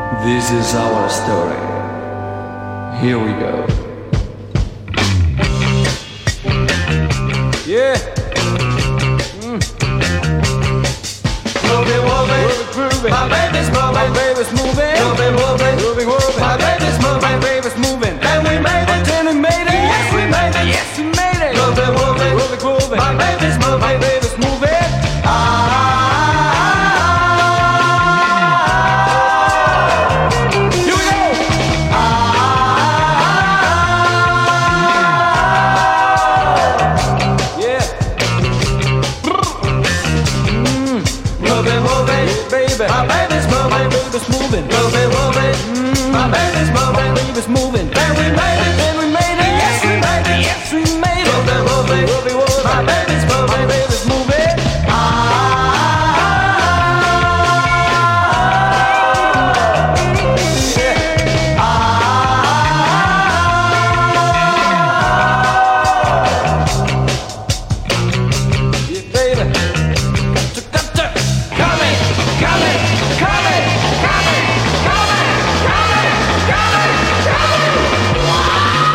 This is our story. Here we go. Yeah. Moving, moving, my baby's moving, my baby's moving, moving, moving, moving, moving, my baby's moving, my baby's moving, and we made it, and we made it, yes we made it, yes we made it, moving, moving, moving, moving, my baby's moving, my baby's moving. Here we go. Yeah. Moving, moving, baby. My baby's moving, my baby's moving. Moving, moving, my baby's moving, my baby's moving. And we made it, and we made it. Yes, we made it, yes, we made it. Moving, moving, moving, moving. My baby's moving, my baby's moving. Wow!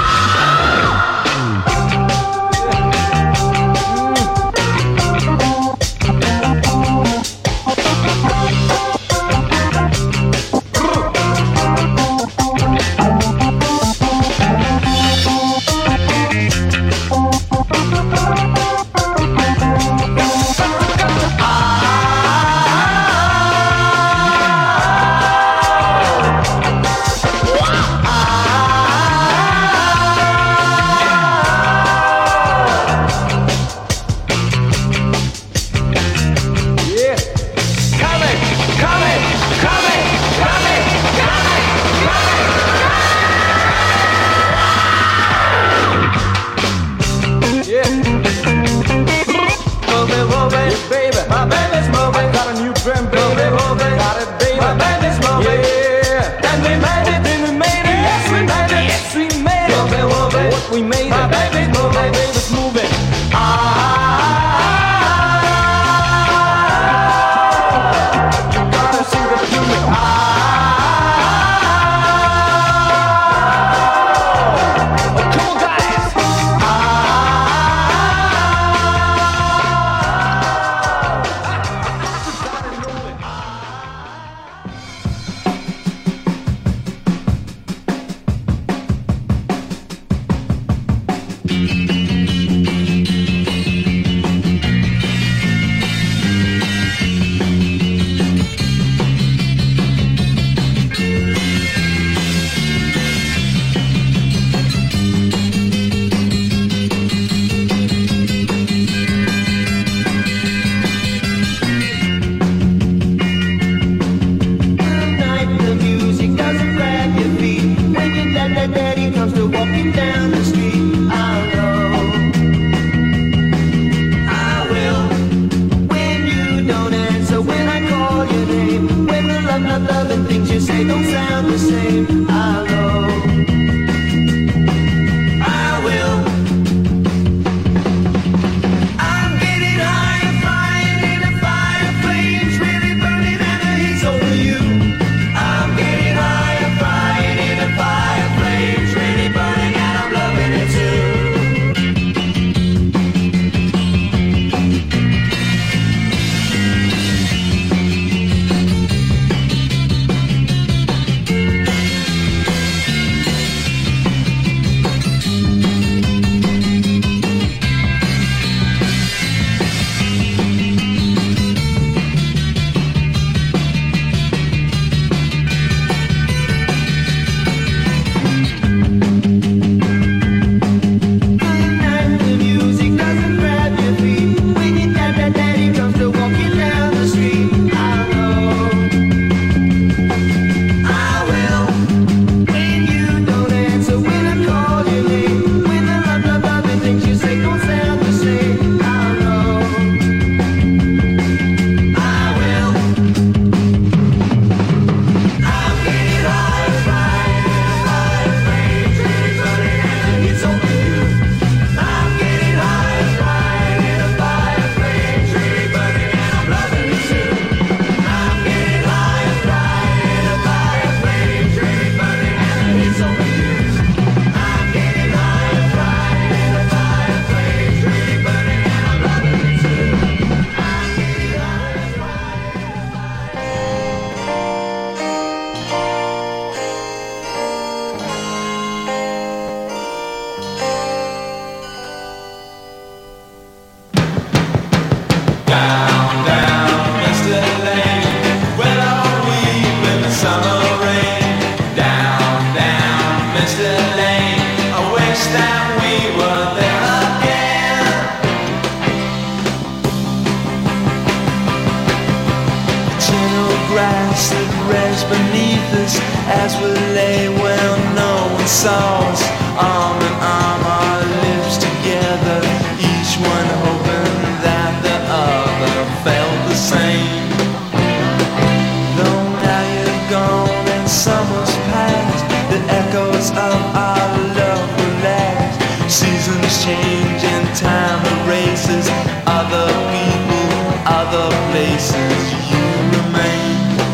would rest beneath us as we lay where no one saw us. Arm in arm, our lips together, each one hoping that the other felt the same. Though now you're gone and summer's past, the echoes of our love will last. Seasons change and time erases other people, other places. You remain.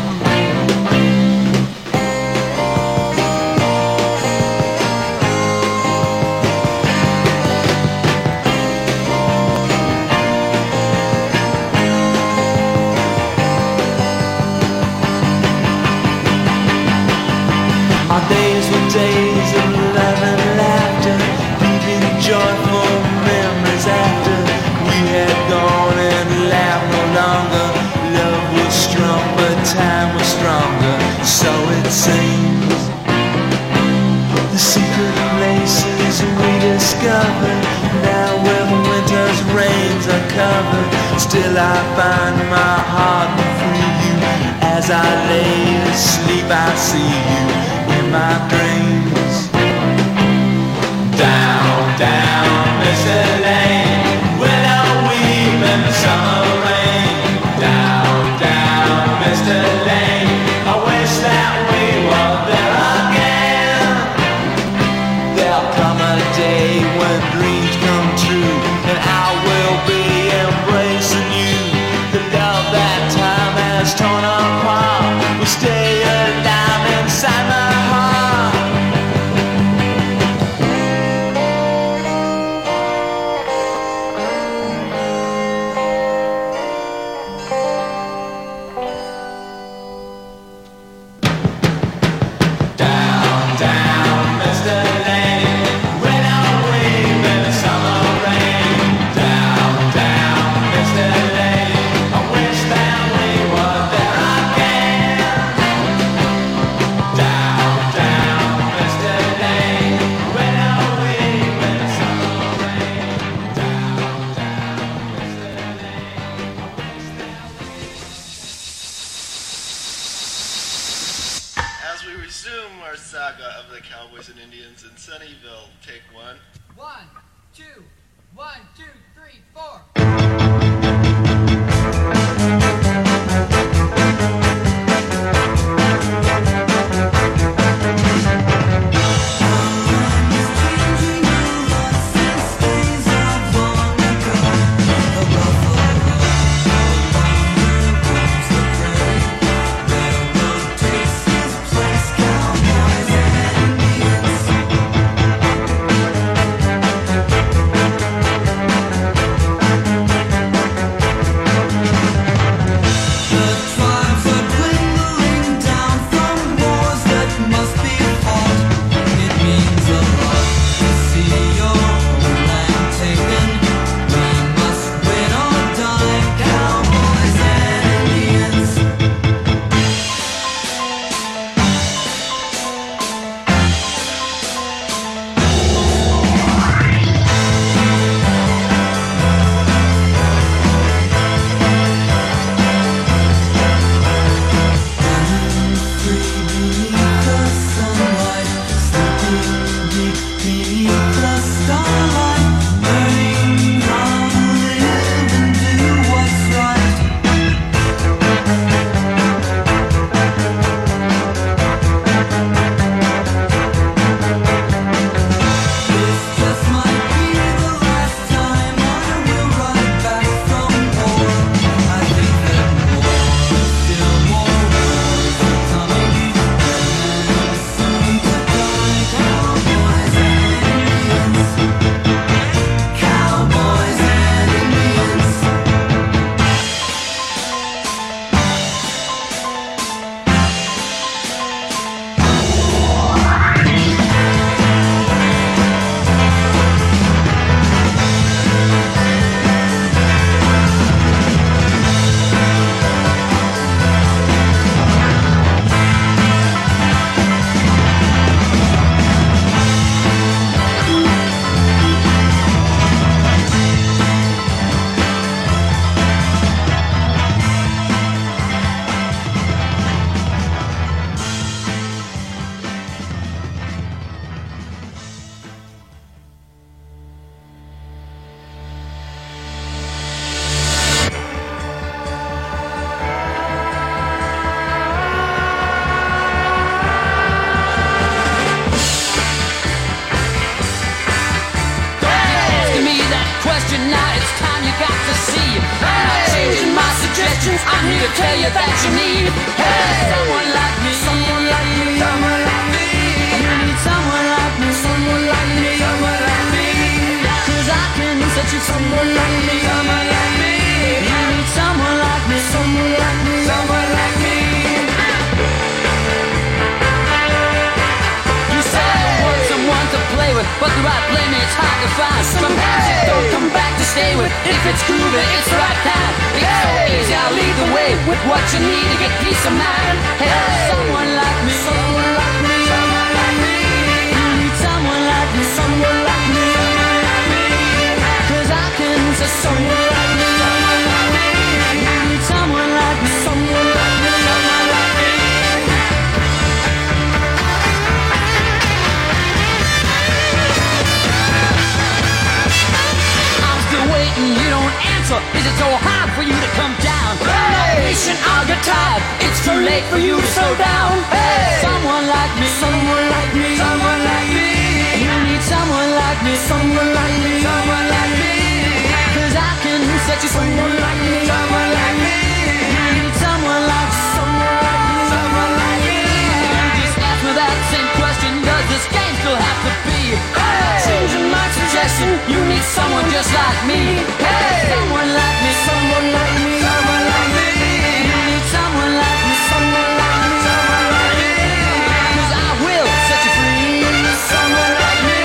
Our days were days of love and laughter, leaving joyful memories after we had gone and laughed no longer. Love was strong, but time was stronger, so it seems. The secret places we discovered, now with winter's rains are covered. Still I find my heart will free you. As I lay asleep I see you in my dreams. Down, down, Mr. Lane, willow weep in the summer rain. Down, down, Mr. Lane, I wish that we were there again. There'll come a day when dreams come true, and I will be embracing you. The love that time has torn apart will stay alive inside my heart. Down, down, Mr. Lane, when I weep in the summer rain. Down, down, Mr. Lane, I wish that we were there again. Down, down, Mr. Lane, when I weep in the summer rain. Down, down, Mr. Lane, I wish that As we resume our saga of the Cowboys and Indians in Sunnyvale, take one. 1, 2, 1, 2, 3, 4. question now, it's time you got to see. I'm not changing my suggestions, I'm here to tell you that you need, hey, someone like me, someone like me, someone like me. You need someone like me, someone like me, someone like me. 'Cause I can set you someone like me, someone like me. You need someone like me, someone like me, someone like me. You say you want someone to play with, but the right playmate's hard to find. Sometimes you don't come back to stay with. If it's groovy, it's the right time. It's so easy, I'll lead the way with what you need to get peace of mind. Hey, someone like me, someone like me, someone like me. You need someone like me, someone like me, someone like me. 'Cause I can say someone like me, someone like me. You need someone like me, someone like me, someone like me. I'm still waiting, you don't answer. Is it so hard for you to come down? Hey! Patient, I'll get tired. It's too late for you to slow down. Hey! Someone like me, someone like me, someone like me. You need someone like me, someone like me, someone like me. 'Cause I can set you someone like me, someone like me. You need someone like someone like me, someone like me. You just ask me that same question. Does this game still have to be? Hey! Changing my suggestion. You need someone just like me. Hey! Someone like me, someone like me, someone like me. You need someone like me, someone like me, someone like me. 'Cause I will set you free. Someone like me.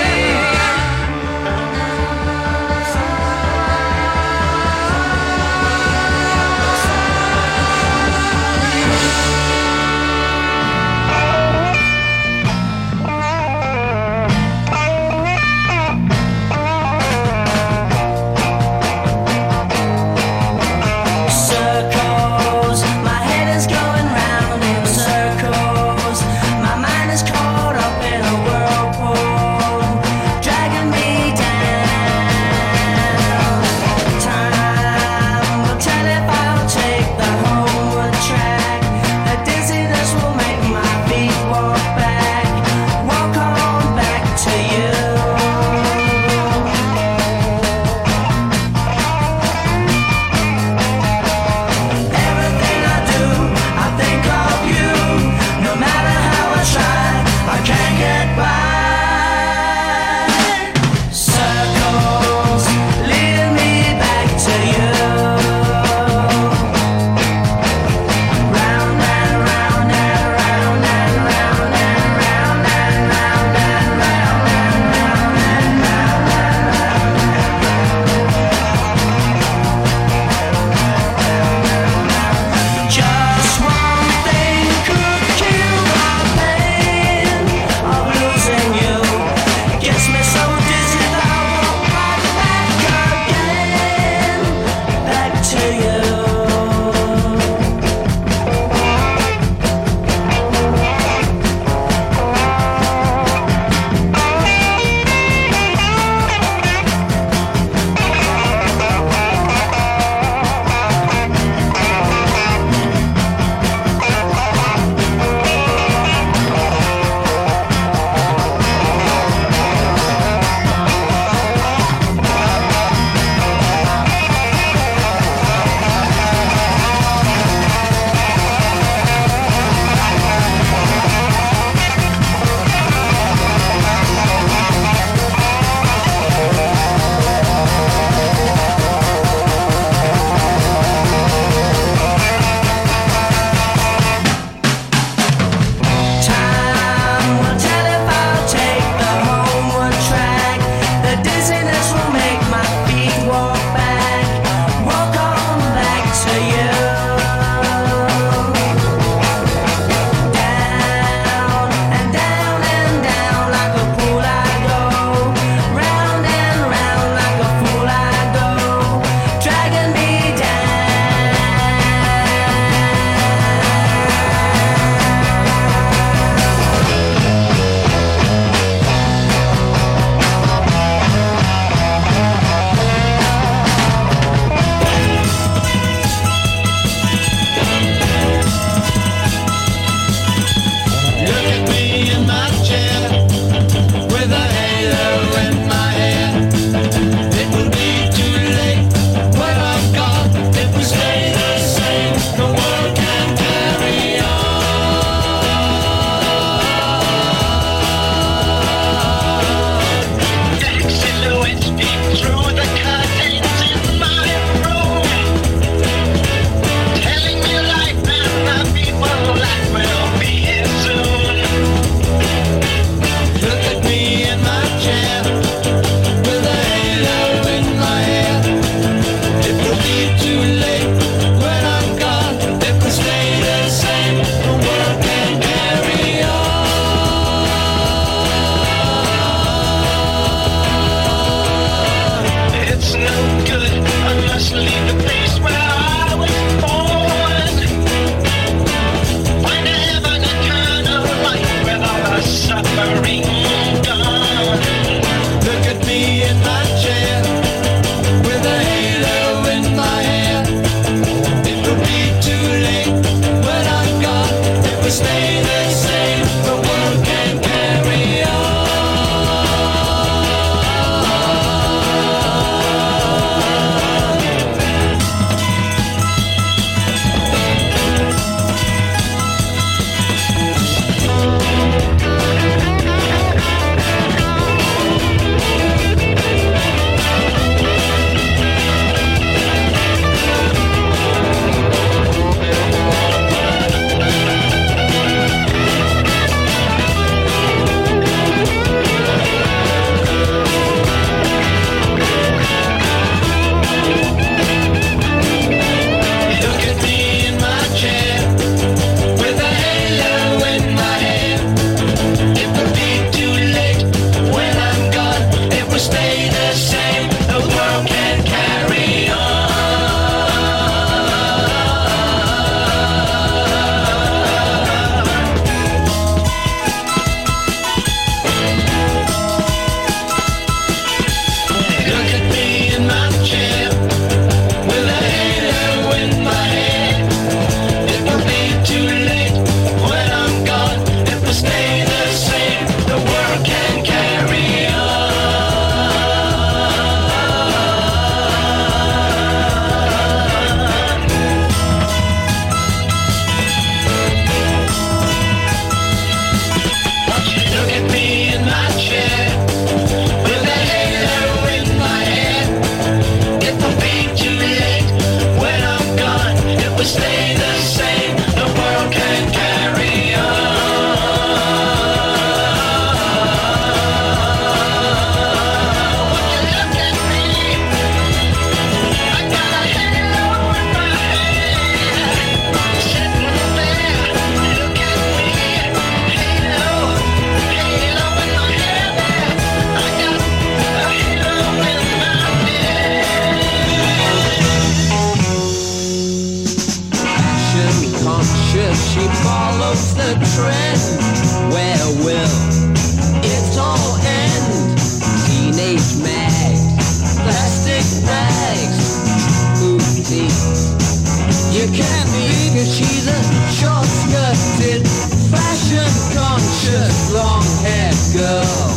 the trend. Where will it all end? Teenage mags, plastic bags, booties. You can't be, 'cause she's a short-skirted, fashion-conscious, long-haired girl.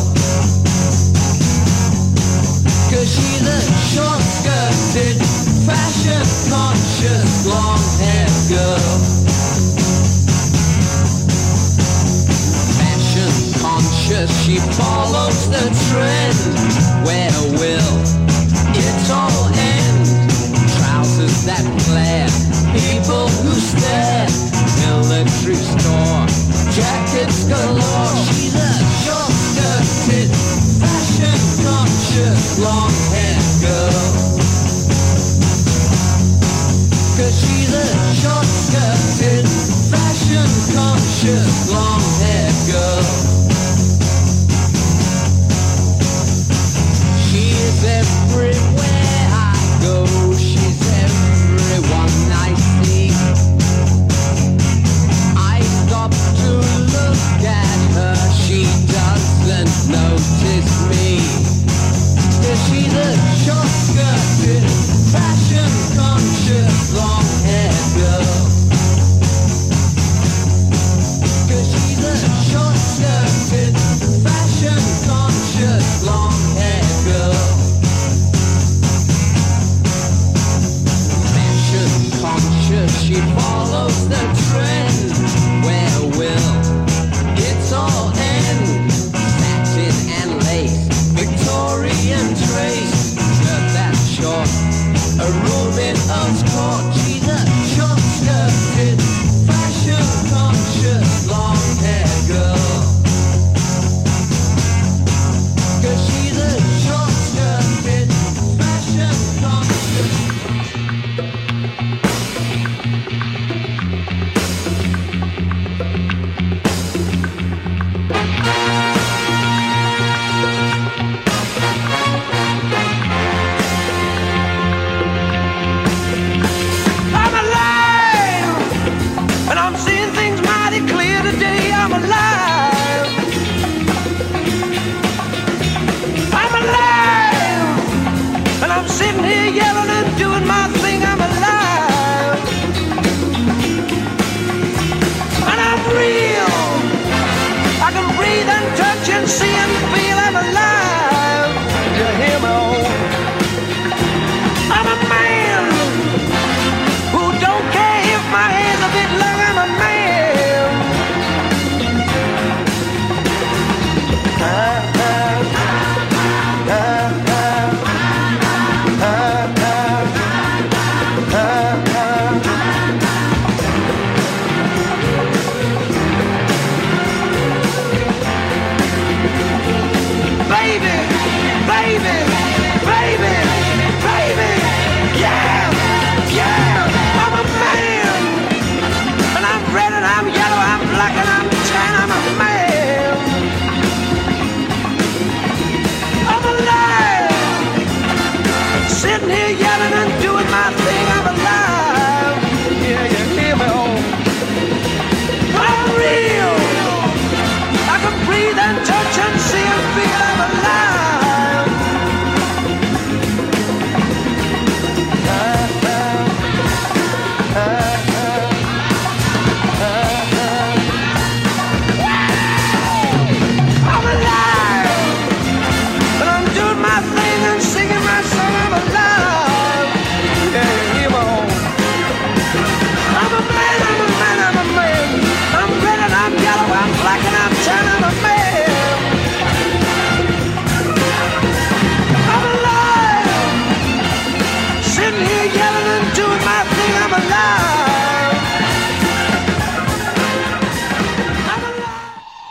'Cause she's a short-skirted, fashion-conscious, long-haired girl. Fashion-conscious, she follows the trend. Where will it all end? Trousers that flare, people who stare, military store, jackets galore. She's a short-skirted, fashion-conscious, long-haired girl. 'Cause she's a short-skirted, fashion-conscious, long-haired girl. She's everywhere I go, she's everyone I see. I stop to look at her, she doesn't notice me. 'Cause she's a short-skirted, fashion-conscious, long-haired girl. 'Cause she's a short-skirted, fashion-conscious, long-haired girl. Fashion-conscious, she follows the trend. Where will it all end? Satin and lace, Victorian trace, skirt that's short, a Ruben Earls Court. She's a short-skirted, fashion-conscious, long-haired girl. 'Cause she's a short-skirted, fashion-conscious. I'm alive, and I'm seeing things mighty clear today. I'm alive. I'm alive, and I'm sitting here yelling and doing my thing. I'm alive, and I'm real. I can breathe and touch and see and feel. I'm alive. You hear me? I'm a man who don't care if my hair's a bit long. I'm a man. Baby, baby, baby, baby, yeah, yeah. I'm a man, and I'm red and I'm yellow, I'm black and I'm tan. I'm a man. I'm alive, sitting here yelling and doing my thing. I'm alive. Yeah, you hear me? I'm real. I can breathe and touch and see and feel. I'm alive. I'm alive, and I'm doing my thing and singing my song. I'm alive. Yeah, you hear me? I'm a man, I'm a man, I'm a man. I'm red and I'm yellow, I'm black and I'm tan. I'm a man. I'm alive, sitting here yelling and doing my thing. I'm alive. I'm alive.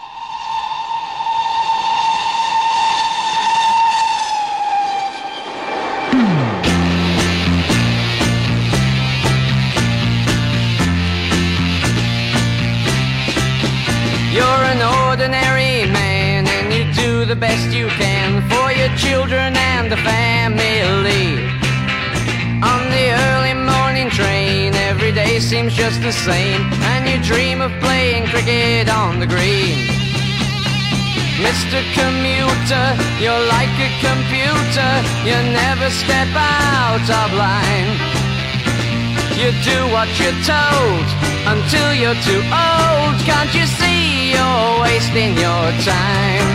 You're an ordinary man, and you do the best you can for your children and the family. On the early morning train, every every day seems just the same, and you dream of playing cricket on the green. Mr. Commuter, you're like a computer, you never step out of line. You do what you're told until you're too old. Can't you see you're wasting your time?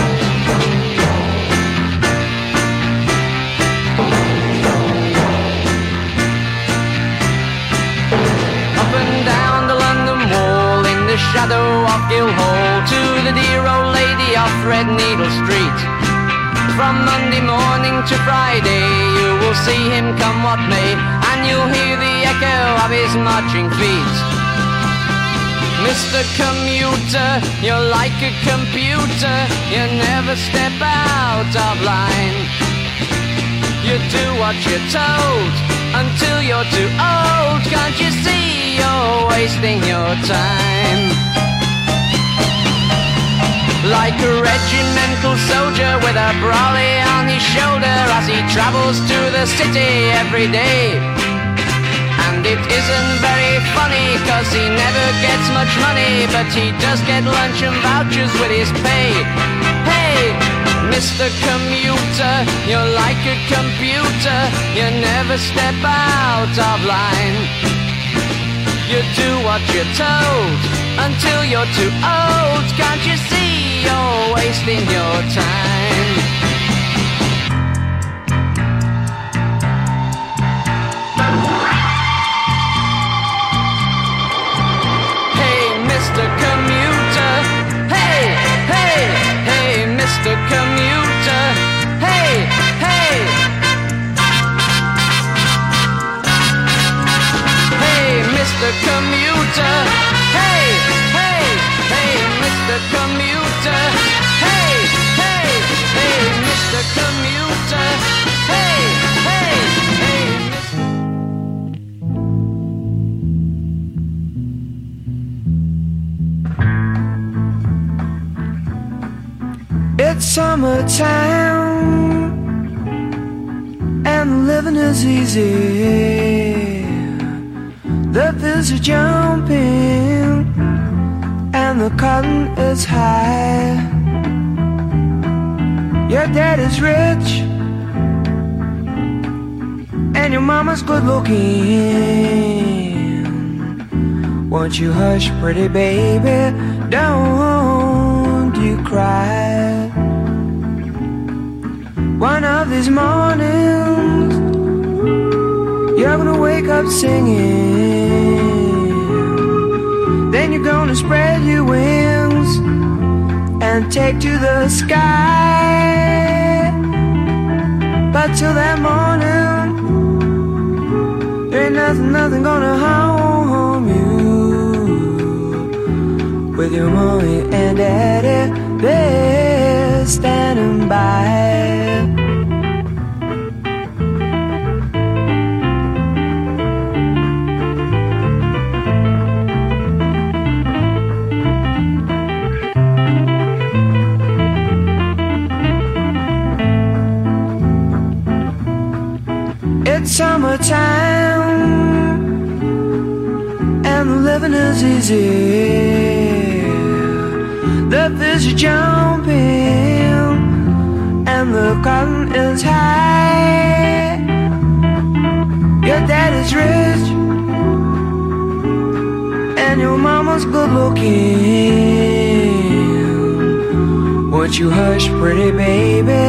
Up and down the London Wall, in the shadow of Guildhall, to the dear old lady off Threadneedle Street. From Monday morning to Friday, you will see him come what may, and you'll hear the echo of his marching feet. Mr. Commuter, you're like a computer, you never step out of line. You do what you're told until you're too old. Can't you see you're wasting your time? Like a regimental soldier with a brolly on his shoulder as he travels to the city every day. And it isn't very funny, cause he never gets much money, but he does get lunch and vouchers with his pay. Hey, Mr. Commuter, you're like a computer, you never step out of line. You do what you're told until you're too old. Can't you see you're wasting your time? Hey, Mr. Commuter, hey, hey, hey, Mr. Commuter, hey, hey. Hey, Mr. Commuter, hey, hey, hey, Mr. Commuter, hey, hey, hey, Mr. Commuter, hey, hey, hey, It's summertime and living is easy. The fields are jumping and the cotton is high. Your dad is rich and your mama's good looking. Won't you hush, pretty baby, don't you cry. One of these mornings you're gonna wake up singing. Then you're gonna spread your wings and take to the sky. But till that morning, there ain't nothing gonna harm you. With your mommy and daddy, they're standing by. It's summertime and living is easy. The fish are jumping and the cotton is high. Your dad is rich and your mama's good looking. Won't you hush, pretty baby,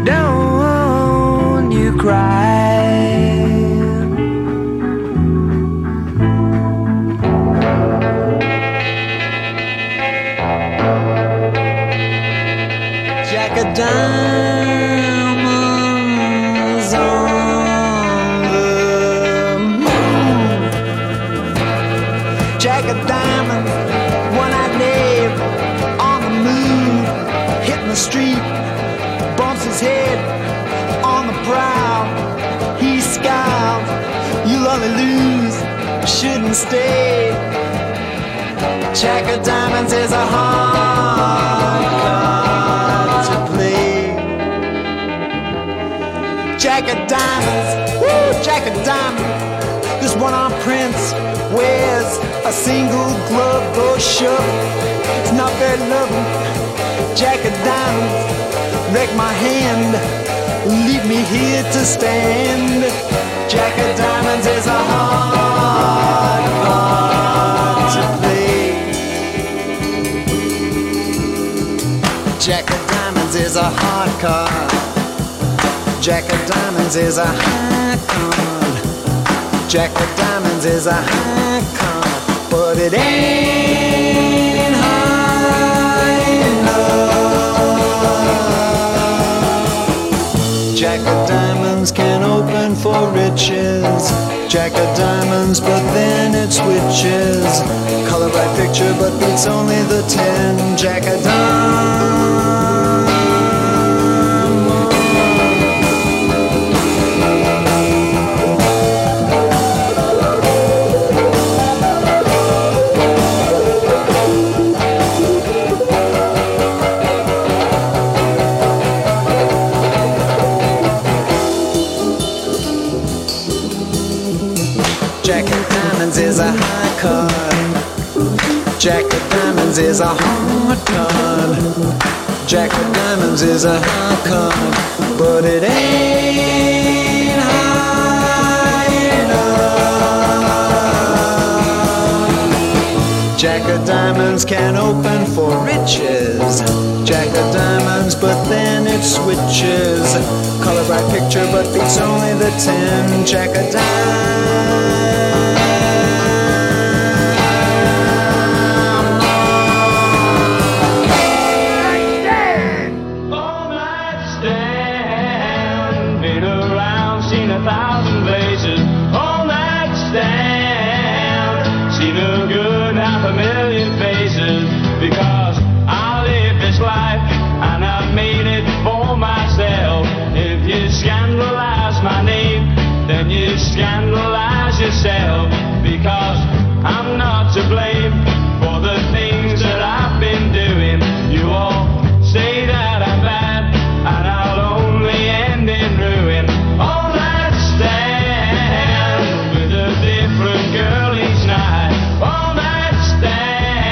don't you cry. Jack of diamonds on the moon. Jack of diamonds, one-eyed knave on the moon, hitting the street, bumps his head on the brow. He scowls, you'll only lose, shouldn't stay. Jack of diamonds is a hard card to play. Jack of diamonds, woo, Jack of diamonds, this one-armed prince a single glove goes shut. It's not very loving. Jack of diamonds, wreck my hand, leave me here to stand. Jack of diamonds is a hard card to play. Jack of diamonds is a hard card. Jack of diamonds is a high card. Jack of diamonds is a high card, but it ain't high enough. Jack of diamonds can open for riches. Jack of diamonds, but then it switches. Color bright picture, but beats only the 10. Jack of diamonds. Jack of diamonds is a high card. Jack of diamonds is a hard card. Jack of diamonds is a high card, but it ain't high enough. Jack of diamonds can open for riches. Jack of diamonds, but then it switches. Color bright picture, but beats only the 10. Jack of diamonds. Because I live this life and I've made it for myself. If you scandalize my name, then you scandalize yourself. Because I'm not to blame for the things that I've been doing. You all say that I'm bad and I'll only end in ruin. All that stand with a different girl each night. All that stand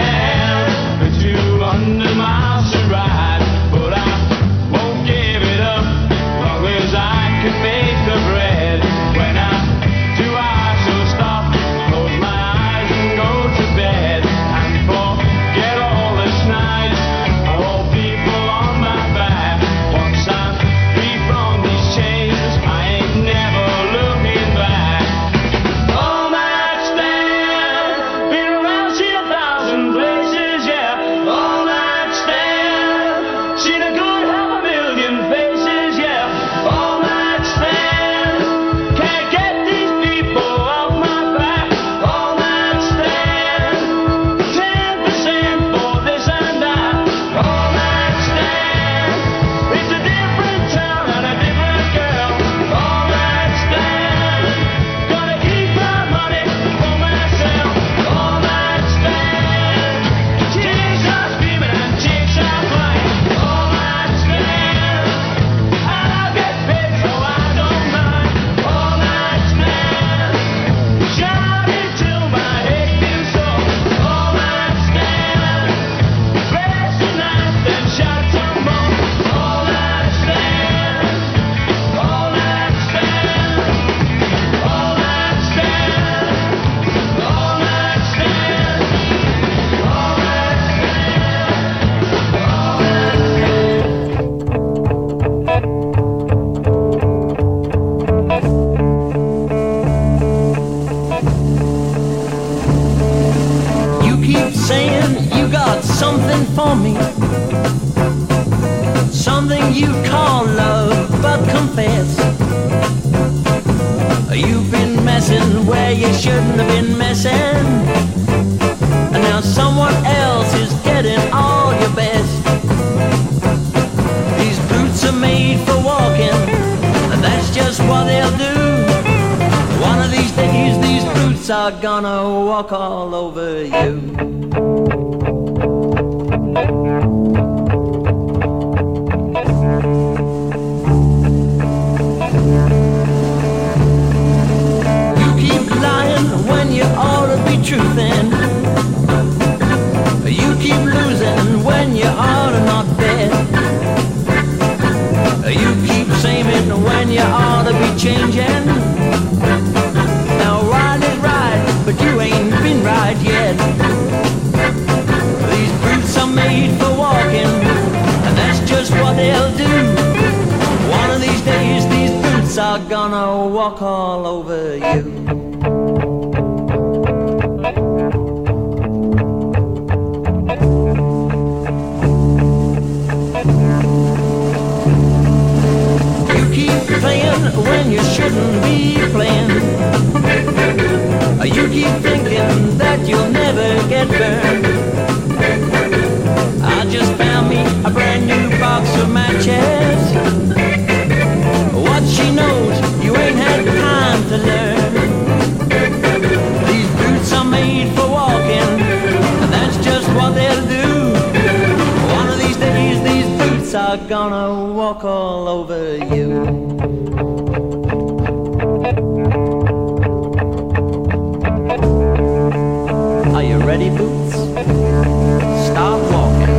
200 miles to ride, but I won't give it up long as I can make the bread. When I do, I shall stop, close my eyes and go to bed, and forget all the nights, all people on my back. Once I'm free from these chains, I ain't never looking back. All that stand, been around, seen 1,000 places, yeah. All that stand, seen a good 500,000 faces, yeah. All that stand, can't get these people off my back. All that stand, 10% for this and that. All that stand, it's a different town and a different girl. All that stand, gonna keep my money for myself. All that stand, chicks are screaming and chicks are flying. All that stand, I'll get paid so I don't mind. All that stand, shout it till my head feels sore. All that stand, bless the night then shout some more. All that stand, all that stand, all that stand, all that stand, all that You keep saying you got something for me, something you call love, but confess you've been messing where you shouldn't have been messing, and now someone else is getting all your best. These boots are made for walking, and that's just what they'll do. One of these days these boots are gonna walk all over you. You keep lying when you ought to be truthing. cruising when you ought to not bet. You keep saying when you ought to be changing. Now ride is right, but you ain't been right yet. These boots are made for walking, and that's just what they'll do. One of these days, these boots are gonna walk all over you. Playing when you shouldn't be playing. You keep thinking that you'll never get burned. I just found me a brand new box of matches. What she knows, you ain't had time to learn. These boots are made for walking, and that's just what they'll do. One of these days, these boots are gonna walk all over you. Are you ready, Boots? Start walking.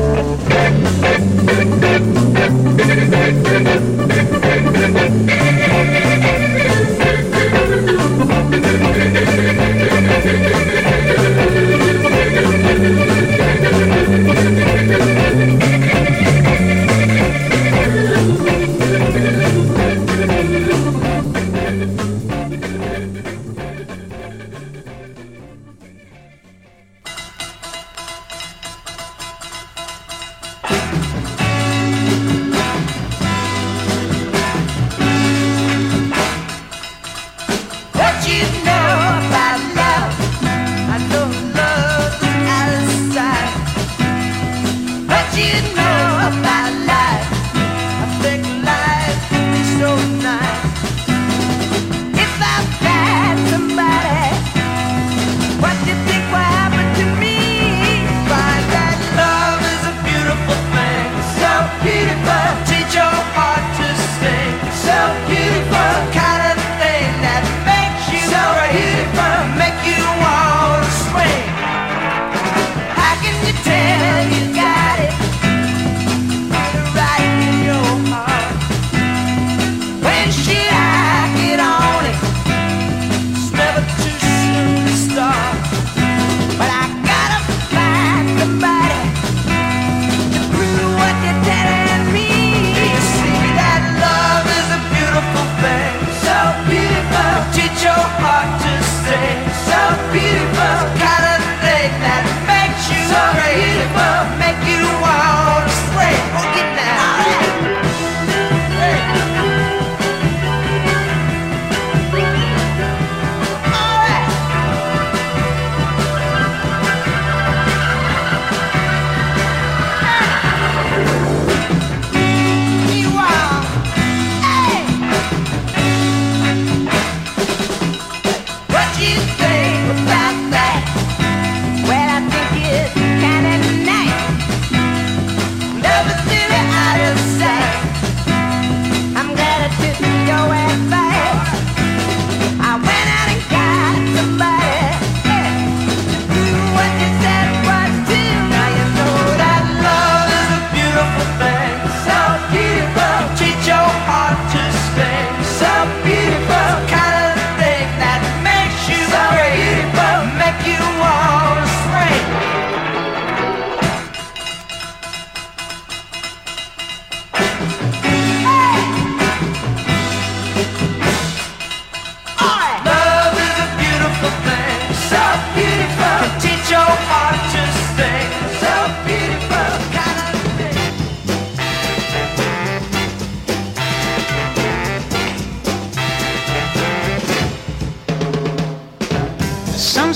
Some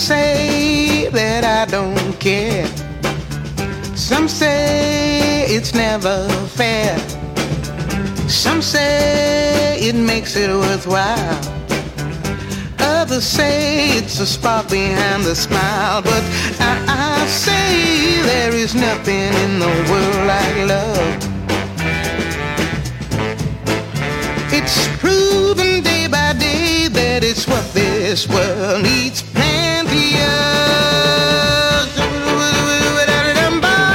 say that I don't care. Some say it's never fair. Some say it makes it worthwhile. Others say it's a spark behind the smile. But I say there is nothing in the world like love. It's proven day by day that it's what this world needs plenty of.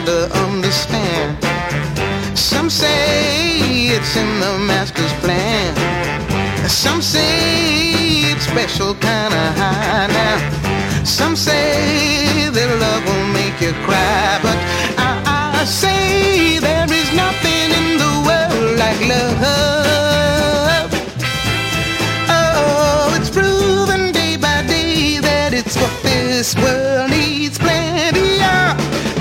hard to understand. Some say it's in the master's plan. Some say it's special kind of high now. Some say that love will make you cry, but I say there is nothing in the world like love. Oh, it's proven day by day that it's what this world needs plenty of.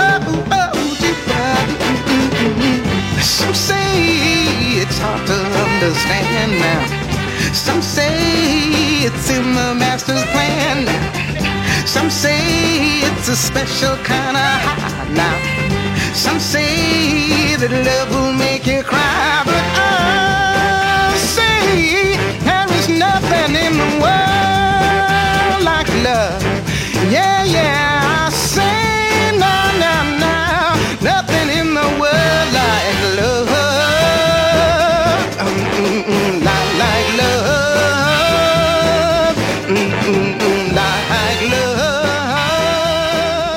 Some say it's hard to understand now. Some say it's in the master's plan. Some say it's a special kind of high now. Some say that love will make you cry, but I say there is nothing in the world like love. Yeah, yeah, I say no, no, no, nothing in the world like love. Like love, like love,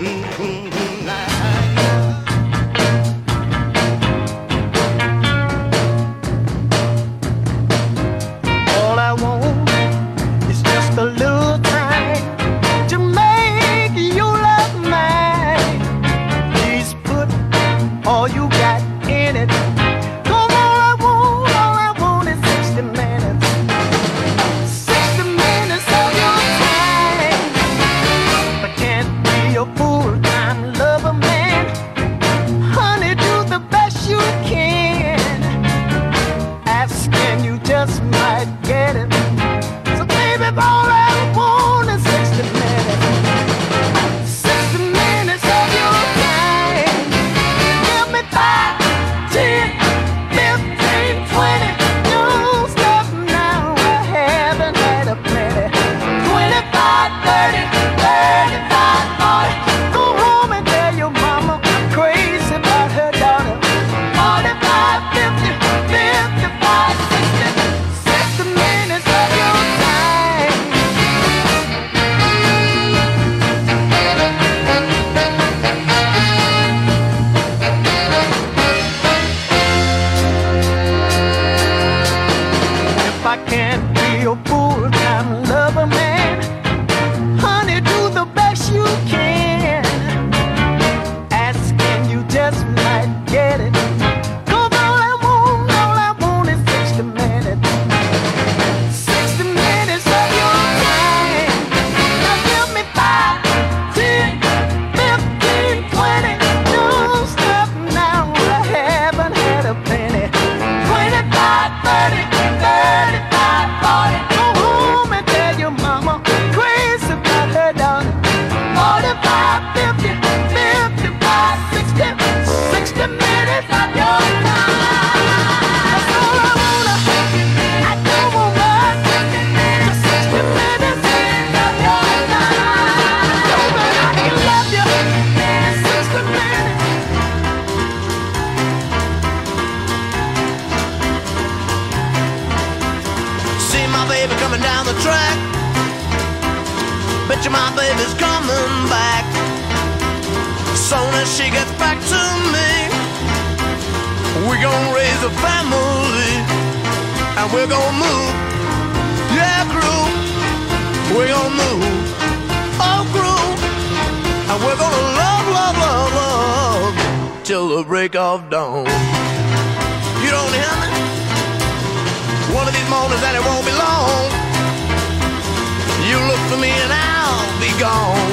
all I want is just a little time to make you love mine. Please put all you got in it. My baby's coming back. Soon as she gets back to me, we're gonna raise a family, and we're gonna move. Yeah, crew, we're gonna move. Oh, crew, and we're gonna love, love, love, love till the break of dawn. You don't hear me? One of these mornings and it won't be long. You look for me and I'll be gone,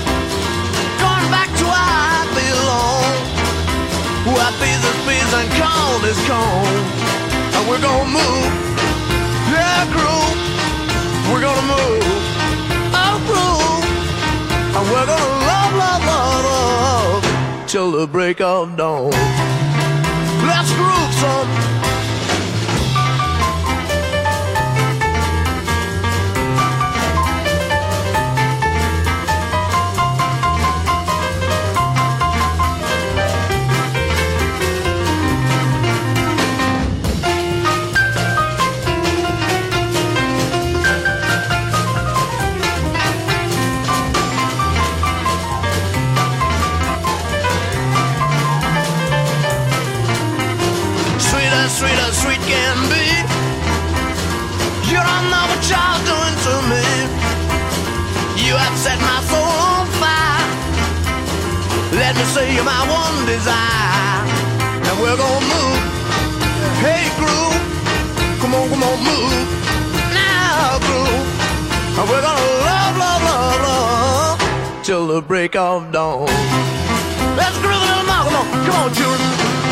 going back to where I belong. Where peace is peace and cold is cold. And we're gonna move, yeah, crew. We're gonna move, oh, crew. And we're gonna love, love, love, love till the break of dawn. Let's groove some. let me say you're my one desire. And we're gonna move. Hey, groove. Come on, move. Now, groove. And we're gonna love, love, love, love till the break of dawn. Let's groove a little more. Come on, children.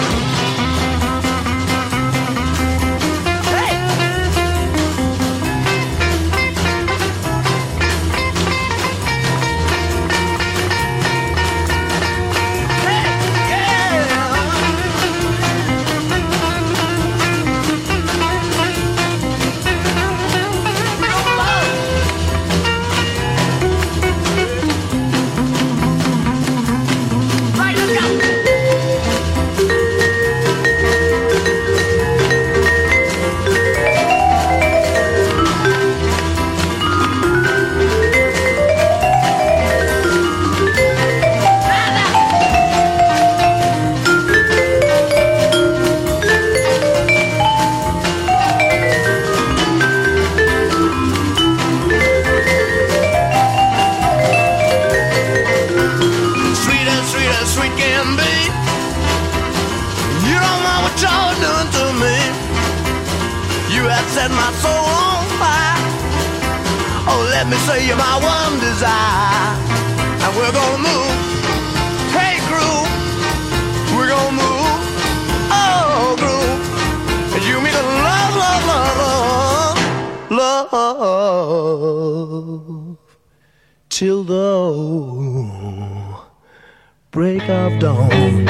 Set my soul on fire. Oh, let me say you're my one desire. And we're gonna move. Hey, groove. We're gonna move. Oh, groove. And you mean to love, love, love, love till the break of dawn.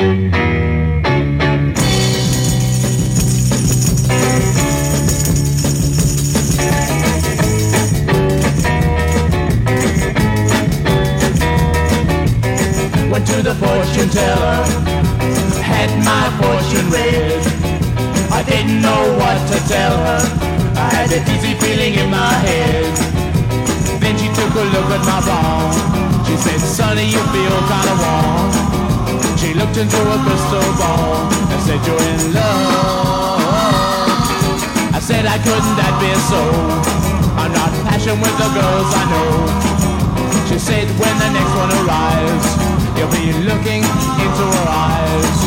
Went to the fortune teller, had my fortune read. I didn't know what to tell her, I had a dizzy feeling in my head. Then she took a look at my palm. She said, "Sonny, you feel kinda warm." She looked into a crystal ball and said, "You're in love." I said, "I couldn't that be so? I'm not passionate with the girls I know." She said, "When the next one arrives, you'll be looking into her eyes."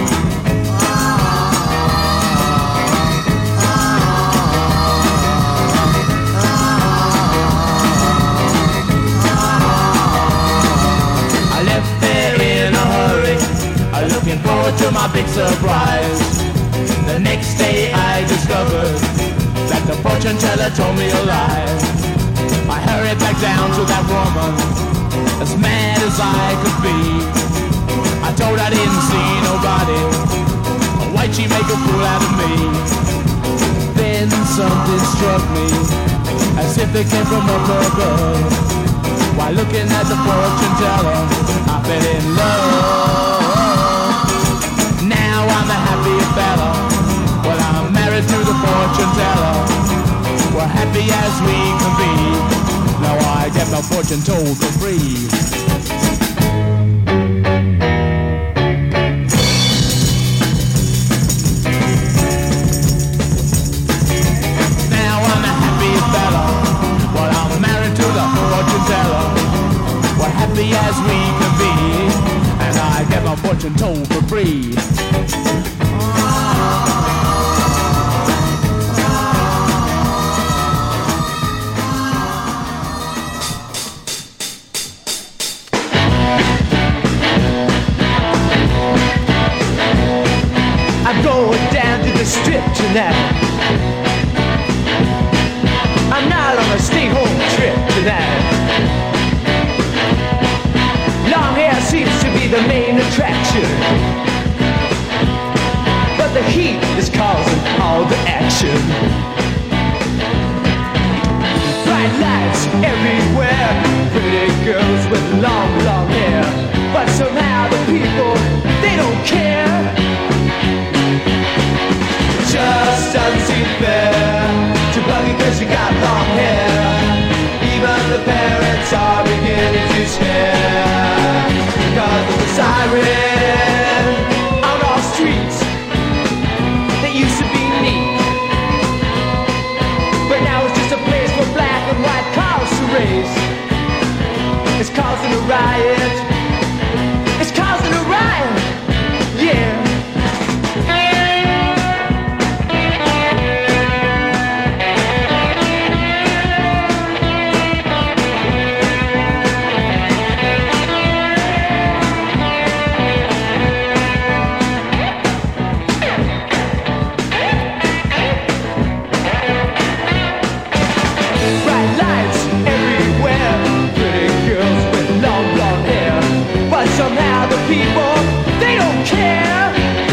I left there in a hurry, looking forward to my big surprise. The next day I discovered that the fortune teller told me a lie. I hurried back down to that woman, as mad as I could be. I told her I didn't see nobody. Why'd she make a fool out of me? Then something struck me, as if it came from up above. While looking at the fortune teller, I fell in love. Now I'm a happy fella. Well, I'm married to the fortune teller. We're happy as we can be. Now I get my fortune told for free. Now I'm a happy fella. Well, I'm married to the fortune teller. We're happy as we can be. And I get my fortune told for free. Going down to the strip tonight. I'm not on a stay-home trip tonight. Long hair seems to be the main attraction, but the heat is causing all the action. Bright lights everywhere, pretty girls with long, long hair, but somehow the people, they don't care. Just doesn't seem fair to buggy cause you got long hair. Even the parents are beginning to stare because of the siren on our streets that used to be neat, but now it's just a place for black and white cars to race. It's causing a riot. It's causing a other people, they don't care.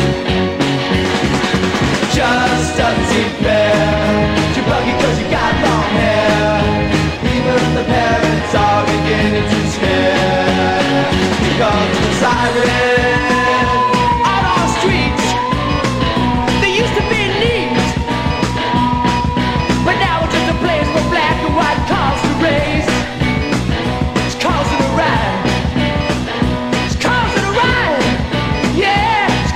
Just doesn't seem fair. You're buggy cause you got long hair. Even the parents are beginning to scare. Because the siren on our streets, they used to be neat, but now it's just a place for black and white cars to race. It's causing a riot. It's causing a riot. Yeah, it's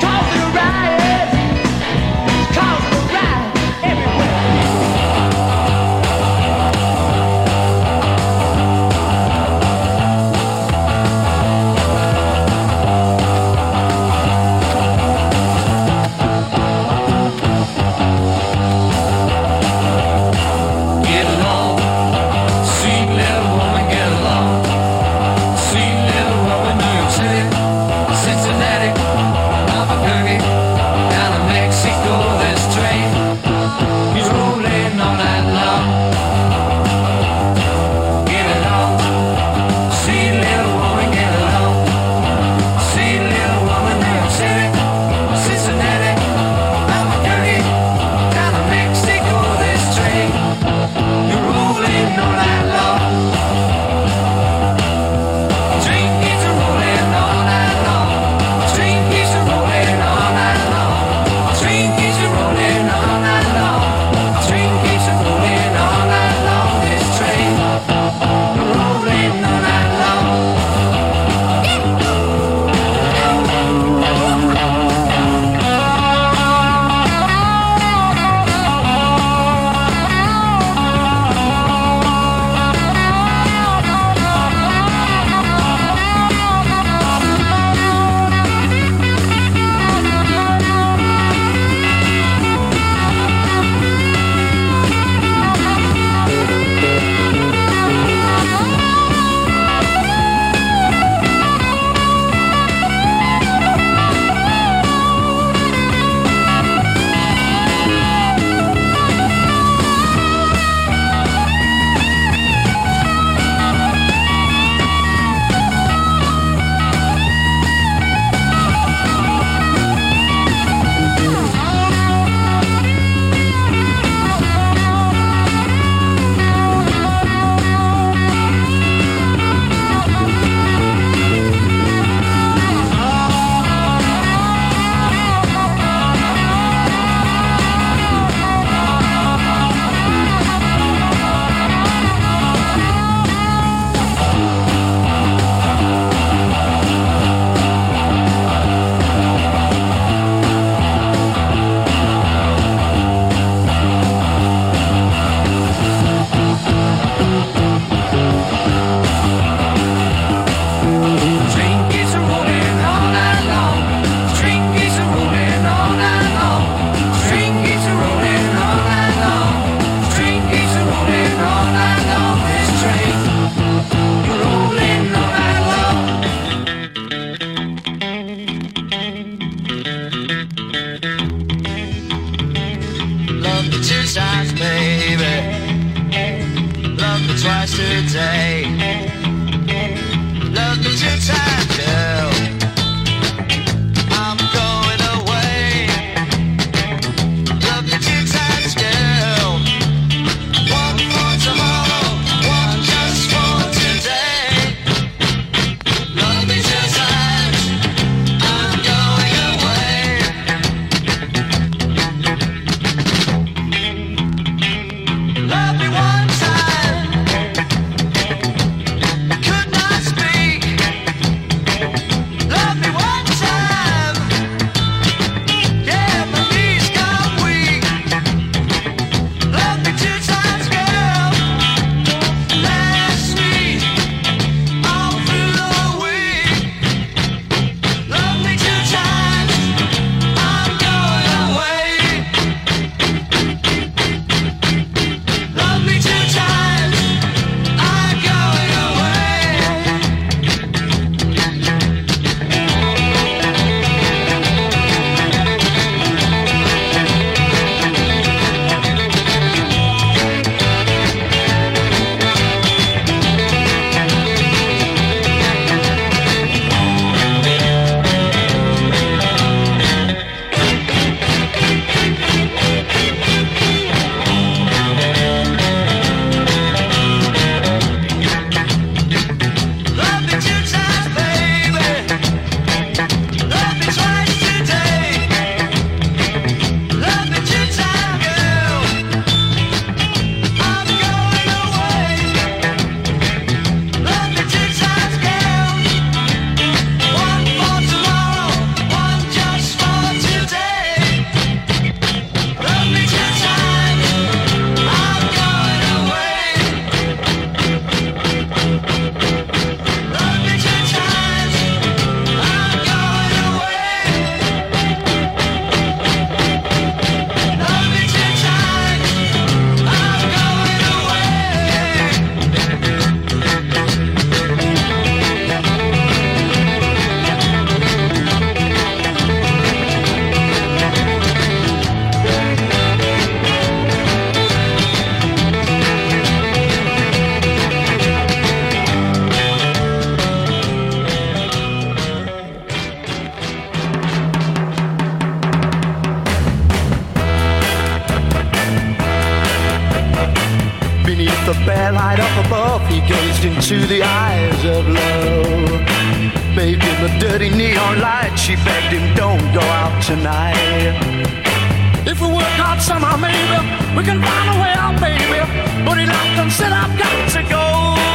starlight up above, he gazed into the eyes of love. Bathed in the dirty neon light, she begged him, don't go out tonight. If we work hard somehow, maybe we can find a way out, baby. But he laughed and said, I've got to go.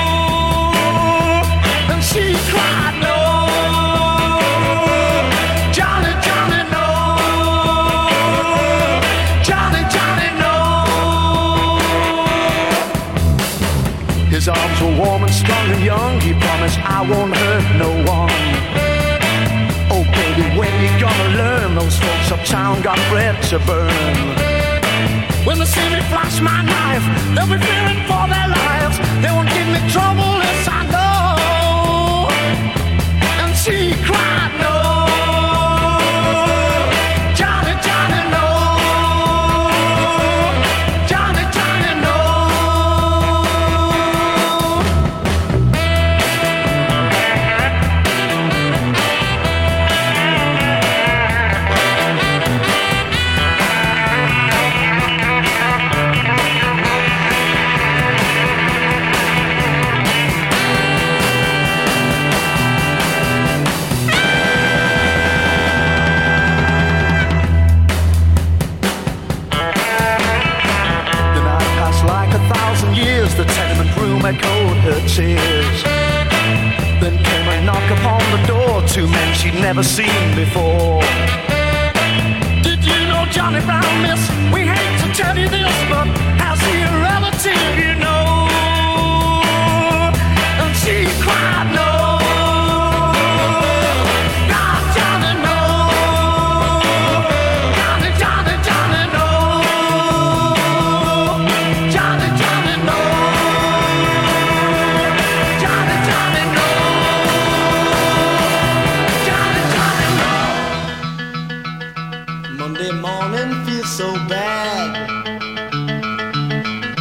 And she cried, no. Johnny, Johnny, no. Johnny, Johnny, no. His arms were warm and strong and young. He promised, I won't hurt no one. Oh, baby, when you gonna learn? Those folks uptown got bread to burn. When they see me flash my knife, they'll be fearing for their lives. They won't give me trouble, yes, I know. And she cried, no. Johnny, Johnny, no. Johnny, Johnny, no. The tenement room echoed her tears. Then came a knock upon the door. Two men she'd never seen before. Did you know Johnny Brown, miss? We hate to tell you this, but has he a relative you know? And she cried, no. God, Johnny, no. Johnny, Johnny, Johnny, no. Johnny, Johnny, no. Monday morning feels so bad.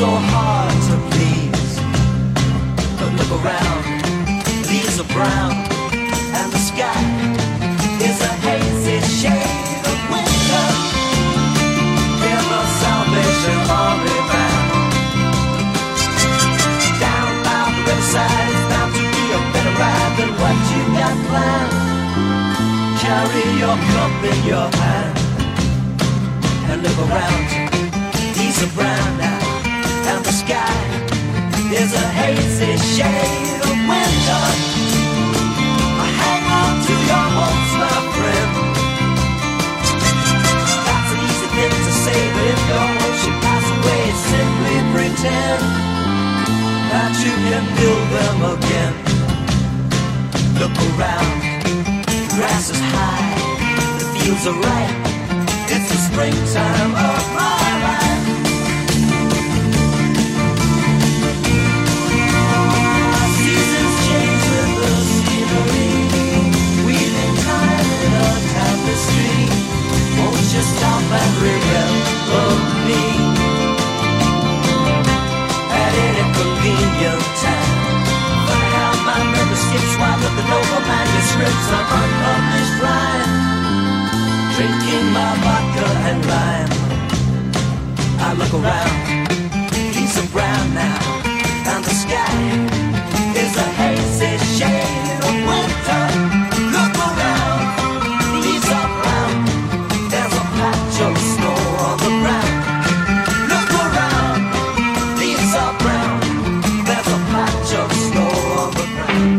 so hard to please. But look around, leaves are brown, and the sky is a hazy shade of winter. Hear the Salvation Army band. Down by the riverside, it's bound to be a better ride than what you got planned. Carry your cup in your hand and look around you. Leaves are brown now, and the sky is a hazy shade of winter. Hang on to your hopes, my friend. That's an easy thing to say, but if your hopes should pass away, simply pretend that you can build them again. Look around, the grass is high, the fields are ripe. It's the springtime of my life. Seasons change with the scenery, weaving time in a tapestry. Won't you stop and remember me at any convenient time? Funny how my memory skips while looking over manuscripts of unpublished rhyme. Drinking my vodka and lime, I look around, leaves are brown now, and the sky is a hazy shade of winter. Look around, leaves are brown, there's a patch of snow on the ground. Look around, leaves are brown, there's a patch of snow on the ground.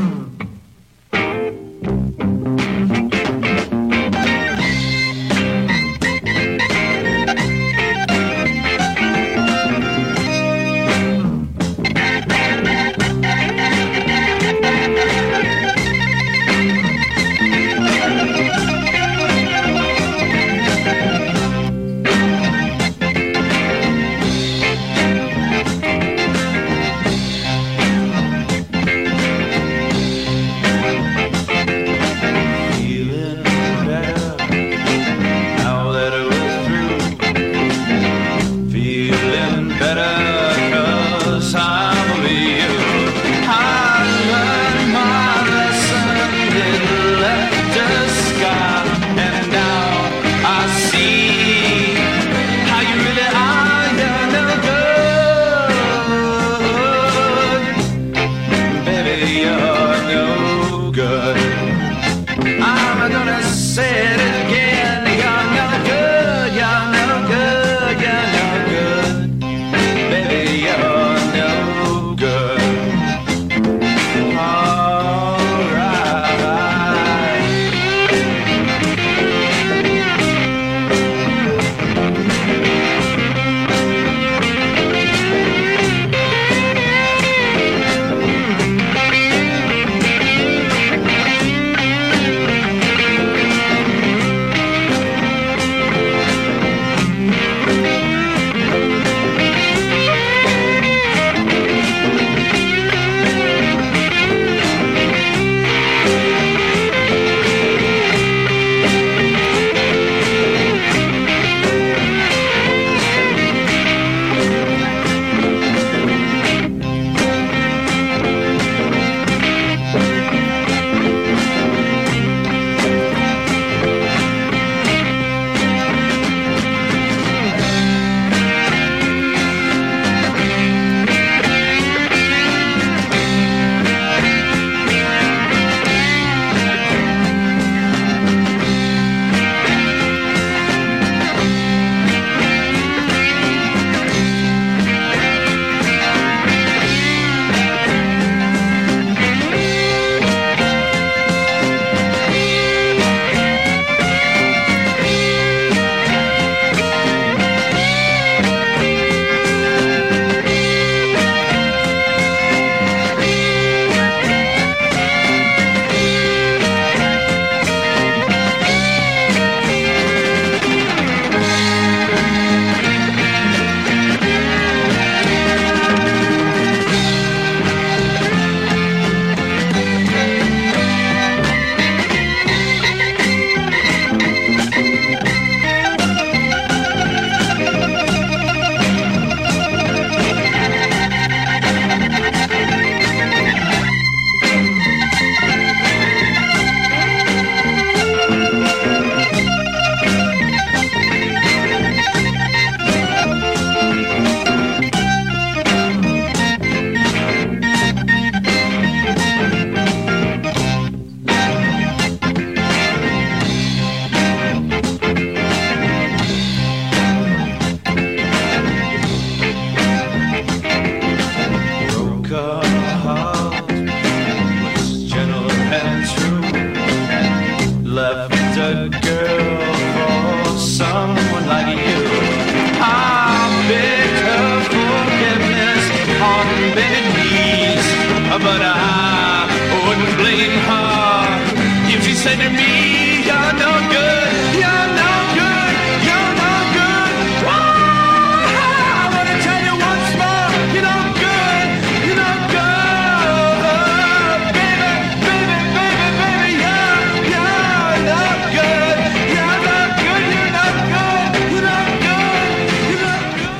said to me, you're no good, you're no good, you're no good. Whoa, I want to tell you once more, you're no good, you're no good. Baby, baby, baby, baby, you're no good, you're no good, you're no good, you're no good, you're no good.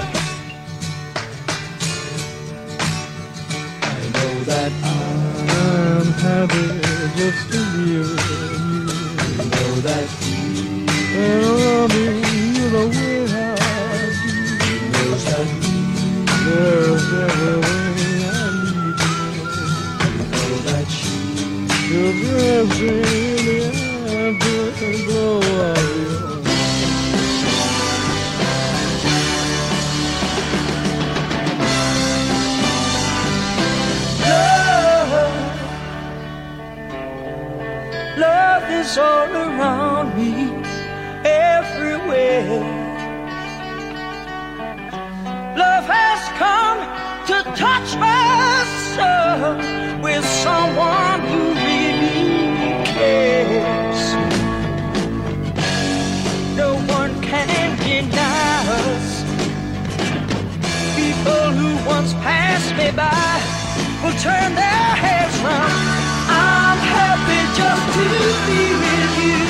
I know that I'm happy just to be with you. I know that I love you the way I do. Knows that there's everything I need to know. I know that she'll dress in the afterglow of your Love is all around me, everywhere. Love has come to touch my soul with someone who really cares. No one can deny us. People who once passed me by will turn their heads round. I'm happy just to be with you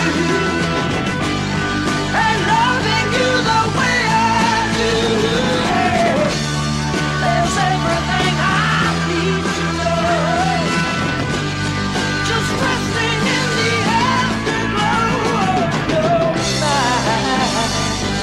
and loving you the way I do. There's everything I need to know, just resting in the afterglow of your night.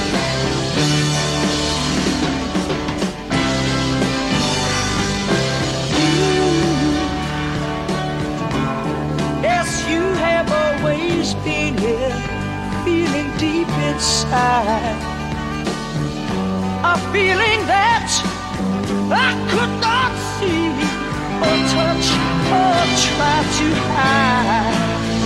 Yes, you have always been here, feeling deep inside, a feeling that I could not see or touch or try to hide.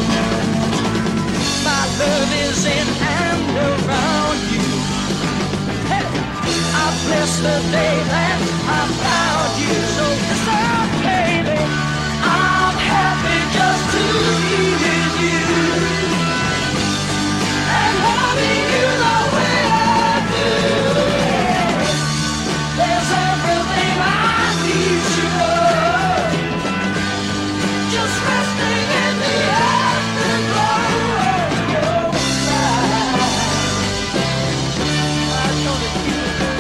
My love is in and around you. Hey, I bless the day that I found you. So listen, baby, I'm happy just to be with you and loving you the way I do. There's everything I need to know, just resting in the afterglow of your night. I know that you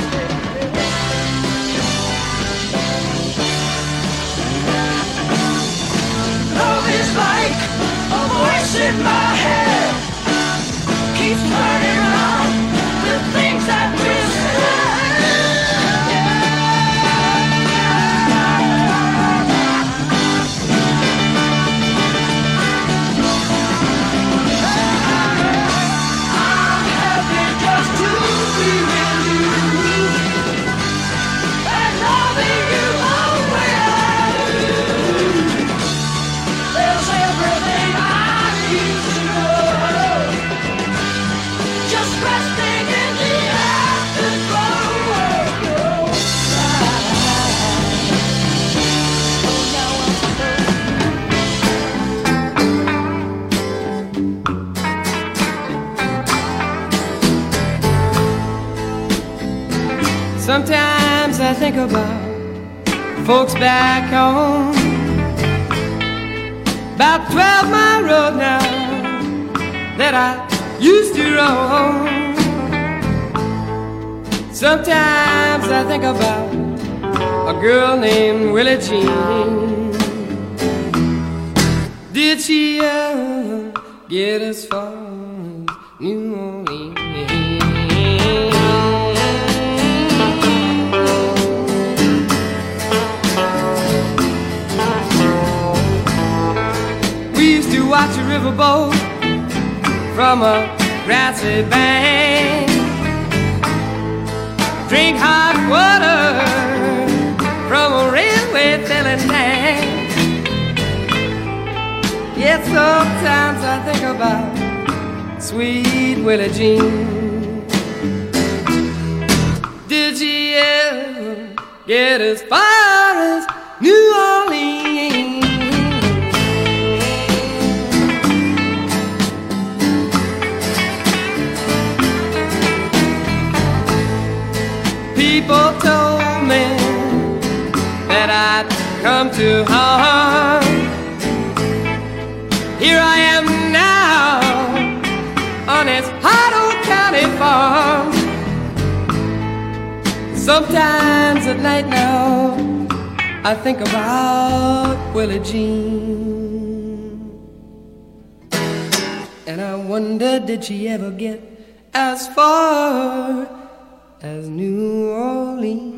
love is like a voice in my head, keeps turning around the things that we said. I'm happy just to be with you and loving you the way I do. There's everything I need to know, just resting in the afterglow of your night. Now Sometimes I think about folks back home, about 12-mile road now that I used to roam. Sometimes I think about a girl named Willie Jean. Did she ever get as far as New Orleans? Watch a riverboat from a grassy bank, drink hot water from a railway filling tank. Yet sometimes I think about sweet Willie Jean. Did she ever get as far as New Orleans? people told me that I'd come to harm. Here I am now on his hot old county farm. Sometimes at night now I think about Willie Jean, and I wonder, did she ever get as far as New Orleans?